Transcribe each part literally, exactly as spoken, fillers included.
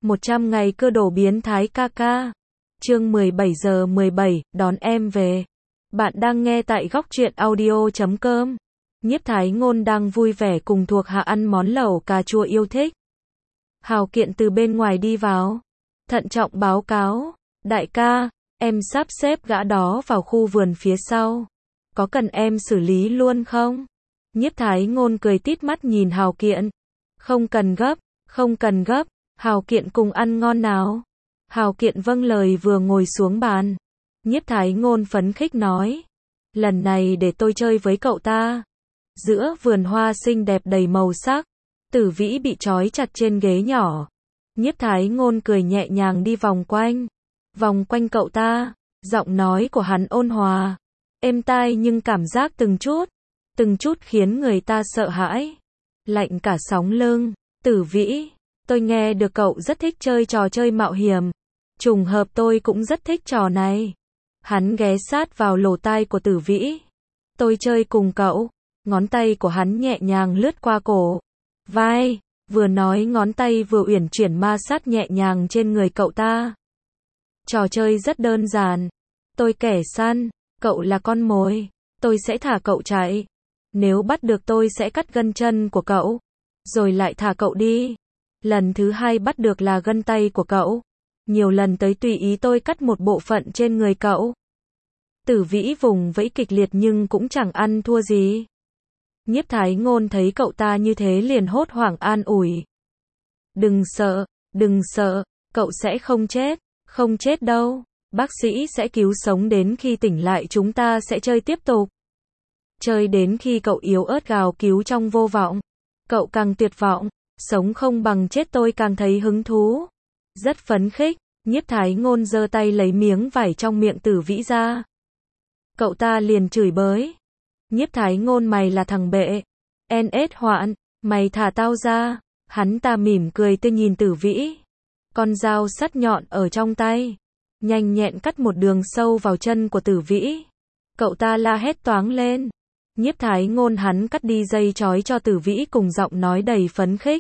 một trăm ngày cơ đồ biến thái ca ca. Chương mười bảy giờ mười bảy, đón em về. Bạn đang nghe tại góc truyện audio chấm com. Nhiếp Thái Ngôn đang vui vẻ cùng thuộc hạ ăn món lẩu cà chua yêu thích. Hào Kiện từ bên ngoài đi vào, thận trọng báo cáo, đại ca, em sắp xếp gã đó vào khu vườn phía sau. Có cần em xử lý luôn không? Nhiếp Thái Ngôn cười tít mắt nhìn Hào Kiện. Không cần gấp, không cần gấp, Hào Kiện cùng ăn ngon nào. Hào Kiện vâng lời vừa ngồi xuống bàn. Nhiếp Thái Ngôn phấn khích nói, lần này để tôi chơi với cậu ta. Giữa vườn hoa xinh đẹp đầy màu sắc, Tử Vĩ bị trói chặt trên ghế nhỏ. Nhiếp Thái Ngôn cười nhẹ nhàng đi vòng quanh, vòng quanh cậu ta, giọng nói của hắn ôn hòa, êm tai nhưng cảm giác từng chút, từng chút khiến người ta sợ hãi, lạnh cả sóng lưng. Tử Vĩ, tôi nghe được cậu rất thích chơi trò chơi mạo hiểm, trùng hợp tôi cũng rất thích trò này. Hắn ghé sát vào lỗ tai của Tử Vĩ. Tôi chơi cùng cậu. Ngón tay của hắn nhẹ nhàng lướt qua cổ, vai, vừa nói ngón tay vừa uyển chuyển ma sát nhẹ nhàng trên người cậu ta. Trò chơi rất đơn giản. Tôi kẻ săn, cậu là con mồi. Tôi sẽ thả cậu chạy. Nếu bắt được tôi sẽ cắt gân chân của cậu, rồi lại thả cậu đi. Lần thứ hai bắt được là gân tay của cậu. Nhiều lần tới tùy ý tôi cắt một bộ phận trên người cậu. Tử Vĩ vùng vẫy kịch liệt nhưng cũng chẳng ăn thua gì. Nhiếp Thái Ngôn thấy cậu ta như thế liền hốt hoảng an ủi. Đừng sợ, đừng sợ, cậu sẽ không chết, không chết đâu. Bác sĩ sẽ cứu sống đến khi tỉnh lại, chúng ta sẽ chơi tiếp tục. Chơi đến khi cậu yếu ớt gào cứu trong vô vọng. Cậu càng tuyệt vọng, sống không bằng chết tôi càng thấy hứng thú. Rất phấn khích, Nhiếp Thái Ngôn giơ tay lấy miếng vải trong miệng Tử Vĩ ra. Cậu ta liền chửi bới. Nhiếp Thái Ngôn, mày là thằng bệ. En ết hoạn, mày thả tao ra. Hắn ta mỉm cười tươi nhìn Tử Vĩ. Con dao sắt nhọn ở trong tay, nhanh nhẹn cắt một đường sâu vào chân của Tử Vĩ. Cậu ta la hét toáng lên. Nhiếp Thái Ngôn hắn cắt đi dây trói cho Tử Vĩ cùng giọng nói đầy phấn khích.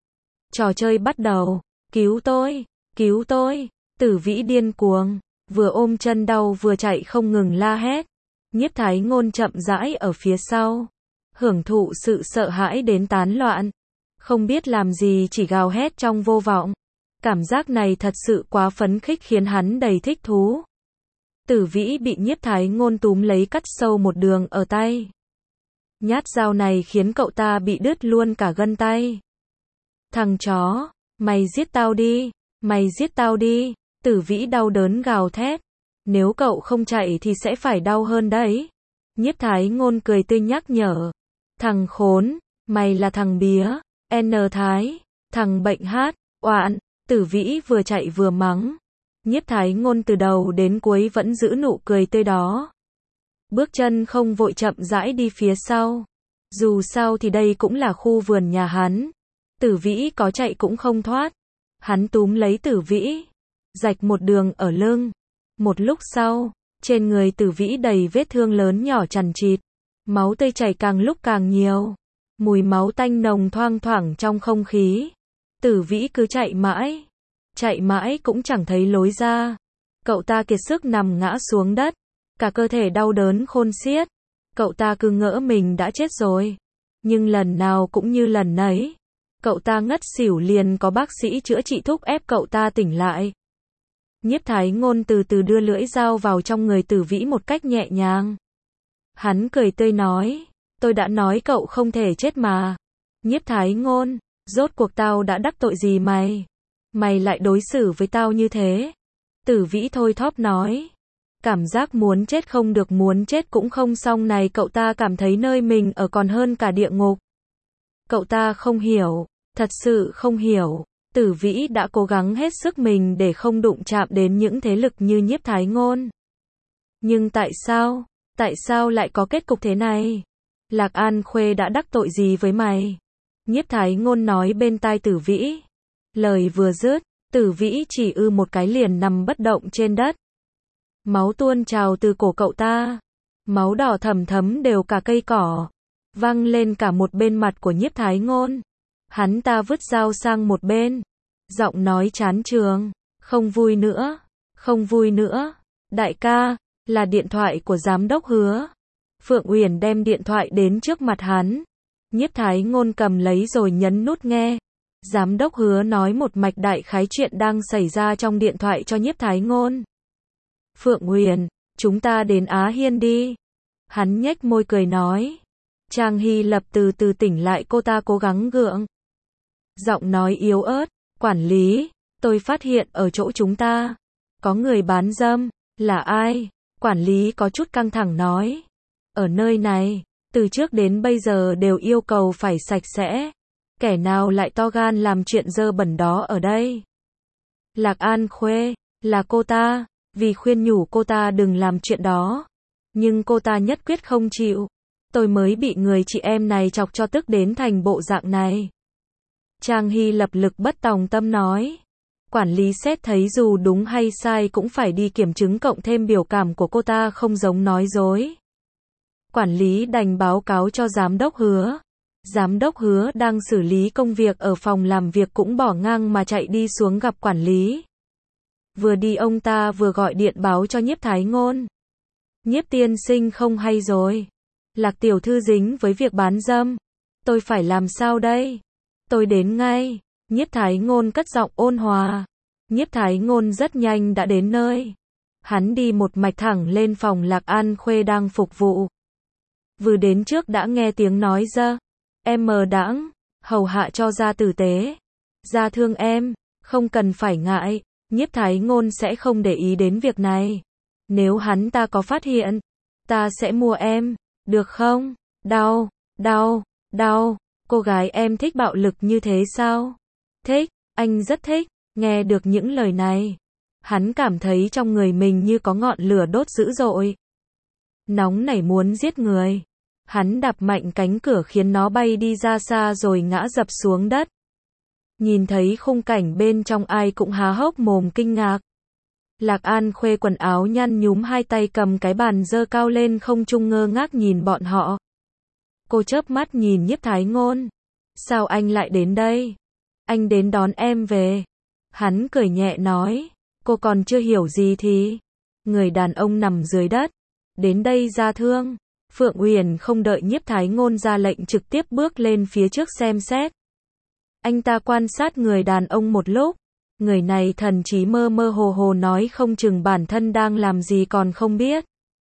Trò chơi bắt đầu. Cứu tôi, cứu tôi. Tử Vĩ điên cuồng, vừa ôm chân đau vừa chạy không ngừng la hét. Nhiếp Thái Ngôn chậm rãi ở phía sau, hưởng thụ sự sợ hãi đến tán loạn, không biết làm gì chỉ gào hét trong vô vọng. Cảm giác này thật sự quá phấn khích khiến hắn đầy thích thú. Tử Vĩ bị Nhiếp Thái Ngôn túm lấy cắt sâu một đường ở tay. Nhát dao này khiến cậu ta bị đứt luôn cả gân tay. Thằng chó, mày giết tao đi, mày giết tao đi. Tử Vĩ đau đớn gào thét. Nếu cậu không chạy thì sẽ phải đau hơn đấy. Nhiếp Thái Ngôn cười tươi nhắc nhở. Thằng khốn, mày là thằng bía, N Thái, thằng bệnh hát, oạn. Tử Vĩ vừa chạy vừa mắng. Nhiếp Thái Ngôn từ đầu đến cuối vẫn giữ nụ cười tươi đó. Bước chân không vội chậm rãi đi phía sau. Dù sao thì đây cũng là khu vườn nhà hắn. Tử Vĩ có chạy cũng không thoát. Hắn túm lấy Tử Vĩ, rạch một đường ở lưng. Một lúc sau, trên người Tử Vĩ đầy vết thương lớn nhỏ chằng chịt, máu tươi chảy càng lúc càng nhiều, mùi máu tanh nồng thoang thoảng trong không khí. Tử Vĩ cứ chạy mãi, chạy mãi cũng chẳng thấy lối ra. Cậu ta kiệt sức nằm ngã xuống đất, cả cơ thể đau đớn khôn xiết. Cậu ta cứ ngỡ mình đã chết rồi, nhưng lần nào cũng như lần nấy, cậu ta ngất xỉu liền có bác sĩ chữa trị thúc ép cậu ta tỉnh lại. Nhiếp Thái Ngôn từ từ đưa lưỡi dao vào trong người Tử Vĩ một cách nhẹ nhàng. Hắn cười tươi nói, tôi đã nói cậu không thể chết mà. Nhiếp Thái Ngôn, rốt cuộc tao đã đắc tội gì mày? Mày lại đối xử với tao như thế? Tử Vĩ thôi thóp nói. Cảm giác muốn chết không được muốn chết cũng không xong này, cậu ta cảm thấy nơi mình ở còn hơn cả địa ngục. Cậu ta không hiểu, thật sự không hiểu. Tử Vĩ đã cố gắng hết sức mình để không đụng chạm đến những thế lực như Nhiếp Thái Ngôn. Nhưng tại sao, tại sao lại có kết cục thế này? Lạc An Khuê đã đắc tội gì với mày? Nhiếp Thái Ngôn nói bên tai Tử Vĩ. Lời vừa dứt, Tử Vĩ chỉ ư một cái liền nằm bất động trên đất. Máu tuôn trào từ cổ cậu ta. Máu đỏ thẫm thấm đều cả cây cỏ, văng lên cả một bên mặt của Nhiếp Thái Ngôn. Hắn ta vứt dao sang một bên, Giọng nói chán chường. Không vui nữa. Không vui nữa. Đại ca, là điện thoại của giám đốc Hứa. Phượng Uyển đem điện thoại đến trước mặt hắn. Nhiếp Thái Ngôn cầm lấy rồi nhấn nút nghe. Giám đốc Hứa nói một mạch đại khái chuyện đang xảy ra trong điện thoại cho Nhiếp Thái Ngôn. Phượng Uyển, chúng ta đến Á Hiên đi. Hắn nhếch môi cười nói. Trang Hy Lập từ từ tỉnh lại, cô ta cố gắng gượng. Giọng nói yếu ớt. Quản lý, tôi phát hiện ở chỗ chúng ta có người bán dâm. Là ai? Quản lý có chút căng thẳng nói. Ở nơi này, từ trước đến bây giờ đều yêu cầu phải sạch sẽ. Kẻ nào lại to gan làm chuyện dơ bẩn đó ở đây? Lạc An Khuê, là cô ta. Vì khuyên nhủ cô ta đừng làm chuyện đó, nhưng cô ta nhất quyết không chịu. Tôi mới bị người chị em này chọc cho tức đến thành bộ dạng này. Trang Hy Lập lực bất tòng tâm nói. Quản lý xét thấy dù đúng hay sai cũng phải đi kiểm chứng, cộng thêm biểu cảm của cô ta không giống nói dối. Quản lý đành báo cáo cho giám đốc Hứa. Giám đốc Hứa đang xử lý công việc ở phòng làm việc cũng bỏ ngang mà chạy đi xuống gặp quản lý. Vừa đi ông ta vừa gọi điện báo cho Nhiếp Thái Ngôn. Nhiếp tiên sinh không hay rồi. Lạc tiểu thư dính với việc bán dâm. Tôi phải làm sao đây? Tôi đến ngay. Nhiếp Thái Ngôn cất giọng ôn hòa. Nhiếp Thái Ngôn rất nhanh đã đến nơi. Hắn đi một mạch thẳng lên phòng Lạc An Khuê đang phục vụ. Vừa đến trước đã nghe tiếng nói dơ. Em mờ đãng, hầu hạ cho ra tử tế. Ra thương em, không cần phải ngại. Nhiếp Thái Ngôn sẽ không để ý đến việc này. Nếu hắn ta có phát hiện, ta sẽ mua em, được không? Đau, đau, đau. Cô gái em thích bạo lực như thế sao? Thích, anh rất thích. Nghe được những lời này, hắn cảm thấy trong người mình như có ngọn lửa đốt dữ dội. Nóng nảy muốn giết người. Hắn đạp mạnh cánh cửa khiến nó bay đi ra xa rồi ngã dập xuống đất. Nhìn thấy khung cảnh bên trong ai cũng há hốc mồm kinh ngạc. Lạc An Khuê quần áo nhăn nhúm, hai tay cầm cái bàn giơ cao lên không trung ngơ ngác nhìn bọn họ. Cô chớp mắt nhìn Nhiếp Thái Ngôn. Sao anh lại đến đây? Anh đến đón em về. Hắn cười nhẹ nói. Cô còn chưa hiểu gì thì. Người đàn ông nằm dưới đất. Đến đây ra thương. Phượng Uyển không đợi Nhiếp Thái Ngôn ra lệnh trực tiếp bước lên phía trước xem xét. Anh ta quan sát người đàn ông một lúc. Người này thần trí mơ mơ hồ hồ, nói không chừng bản thân đang làm gì còn không biết.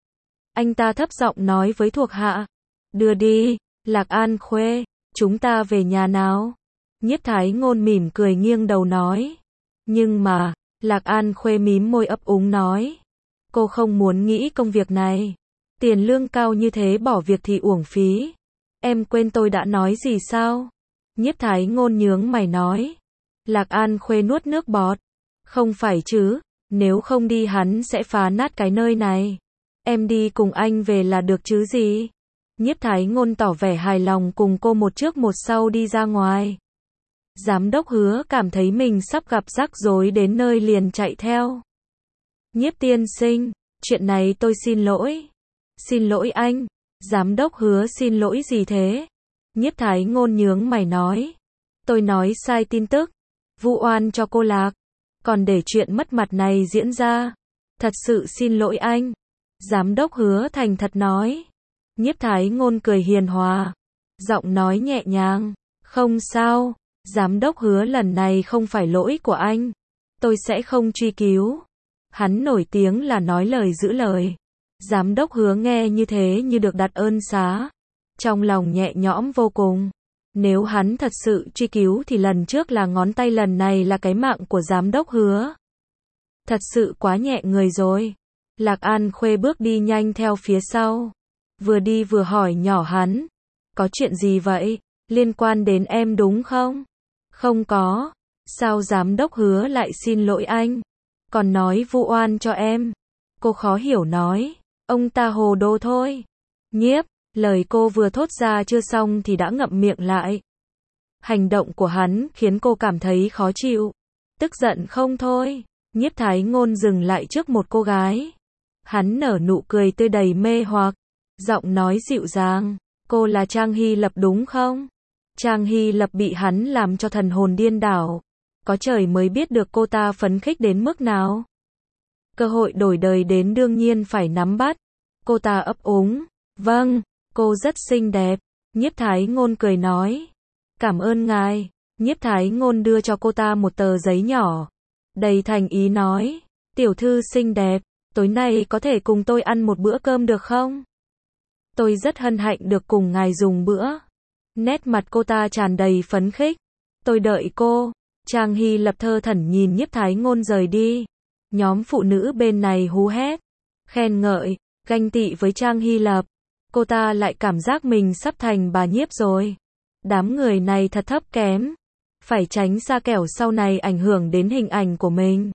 Anh ta thấp giọng nói với thuộc hạ. Đưa đi, Lạc An Khuê, chúng ta về nhà nào. Nhiếp Thái Ngôn mỉm cười nghiêng đầu nói. Nhưng mà, Lạc An Khuê mím môi ấp úng nói. Cô không muốn nghĩ công việc này. Tiền lương cao như thế bỏ việc thì uổng phí. Em quên tôi đã nói gì sao? Nhiếp Thái Ngôn nhướng mày nói. Lạc An Khuê nuốt nước bọt. Không phải chứ, nếu không đi hắn sẽ phá nát cái nơi này. Em đi cùng anh về là được chứ gì? Nhiếp Thái Ngôn tỏ vẻ hài lòng cùng cô một trước một sau đi ra ngoài. Giám đốc Hứa cảm thấy mình sắp gặp rắc rối đến nơi liền chạy theo. Nhiếp tiên sinh, chuyện này tôi xin lỗi. Xin lỗi anh. Giám đốc Hứa xin lỗi gì thế? Nhiếp Thái Ngôn nhướng mày nói. Tôi nói sai tin tức. Vu oan cho cô Lạc. Còn để chuyện mất mặt này diễn ra. Thật sự xin lỗi anh. Giám đốc Hứa thành thật nói. Nhiếp Thái Ngôn cười hiền hòa. Giọng nói nhẹ nhàng. Không sao. Giám đốc Hứa, lần này không phải lỗi của anh. Tôi sẽ không truy cứu. Hắn nổi tiếng là nói lời giữ lời. Giám đốc Hứa nghe như thế như được đặt ơn xá. Trong lòng nhẹ nhõm vô cùng. Nếu hắn thật sự truy cứu thì lần trước là ngón tay, lần này là cái mạng của giám đốc Hứa. Thật sự quá nhẹ người rồi. Lạc An Khuê bước đi nhanh theo phía sau. Vừa đi vừa hỏi nhỏ hắn. Có chuyện gì vậy? Liên quan đến em đúng không? Không có. Sao giám đốc Hứa lại xin lỗi anh? Còn nói vu oan cho em. Cô khó hiểu nói. Ông ta hồ đồ thôi. Nhiếp, lời cô vừa thốt ra chưa xong thì đã ngậm miệng lại. Hành động của hắn khiến cô cảm thấy khó chịu. Tức giận không thôi. Nhiếp Thái Ngôn dừng lại trước một cô gái. Hắn nở nụ cười tươi đầy mê hoặc. Giọng nói dịu dàng. Cô là Trang Hy Lập đúng không? Trang Hy Lập bị hắn làm cho thần hồn điên đảo. có trời mới biết được cô ta phấn khích đến mức nào. Cơ hội đổi đời đến đương nhiên phải nắm bắt. Cô ta ấp úng, vâng, cô rất xinh đẹp. Nhiếp Thái Ngôn cười nói, cảm ơn ngài. Nhiếp Thái Ngôn đưa cho cô ta một tờ giấy nhỏ, đầy thành ý nói, tiểu thư xinh đẹp, tối nay có thể cùng tôi ăn một bữa cơm được không? Tôi rất hân hạnh được cùng ngài dùng bữa. Nét mặt cô ta tràn đầy phấn khích. Tôi đợi cô. Trang Hy Lập thơ thẩn nhìn Nhiếp Thái Ngôn rời đi. Nhóm phụ nữ bên này hú hét, khen ngợi, ganh tị với Trang Hy Lập. Cô ta lại cảm giác mình sắp thành bà Nhiếp rồi. Đám người này thật thấp kém. Phải tránh xa kẻo sau này ảnh hưởng đến hình ảnh của mình.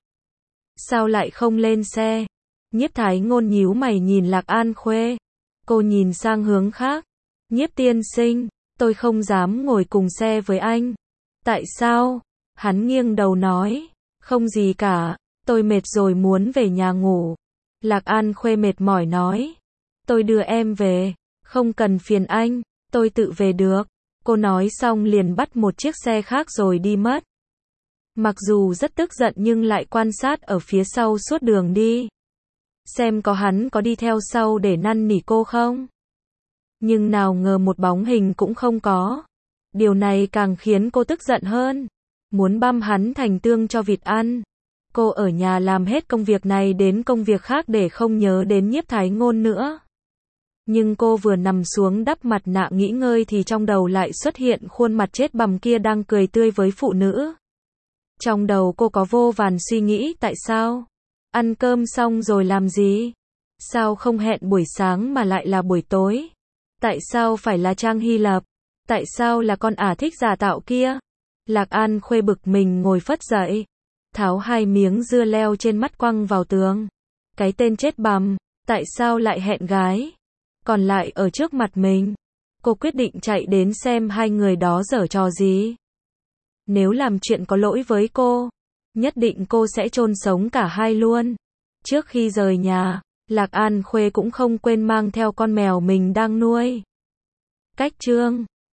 Sao lại không lên xe? Nhiếp Thái Ngôn nhíu mày nhìn Lạc An Khuê. Cô nhìn sang hướng khác. Nhiếp tiên sinh, tôi không dám ngồi cùng xe với anh. Tại sao? Hắn nghiêng đầu nói, không gì cả, tôi mệt rồi muốn về nhà ngủ. Lạc An Khuê mệt mỏi nói, tôi đưa em về, không cần phiền anh, tôi tự về được. Cô nói xong liền bắt một chiếc xe khác rồi đi mất. Mặc dù rất tức giận nhưng lại quan sát ở phía sau suốt đường đi. Xem có hắn có đi theo sau để năn nỉ cô không? Nhưng nào ngờ một bóng hình cũng không có. Điều này càng khiến cô tức giận hơn. Muốn băm hắn thành tương cho vịt ăn. Cô ở nhà làm hết công việc này đến công việc khác để không nhớ đến Nhiếp Thái Ngôn nữa. Nhưng cô vừa nằm xuống đắp mặt nạ nghỉ ngơi thì trong đầu lại xuất hiện khuôn mặt chết bầm kia đang cười tươi với phụ nữ. Trong đầu cô có vô vàn suy nghĩ, tại sao? Ăn cơm xong rồi làm gì? Sao không hẹn buổi sáng mà lại là buổi tối? Tại sao phải là Trang Hy Lập? Tại sao là con ả thích giả tạo kia? Lạc An Khuê bực mình ngồi phất dậy, tháo hai miếng dưa leo trên mắt quăng vào tường. Cái tên chết bầm, tại sao lại hẹn gái? Còn lại ở trước mặt mình. Cô quyết định chạy đến xem hai người đó giở trò gì. Nếu làm chuyện có lỗi với cô, nhất định cô sẽ chôn sống cả hai luôn. Trước khi rời nhà, Lạc An Khuê cũng không quên mang theo con mèo mình đang nuôi. Cách chương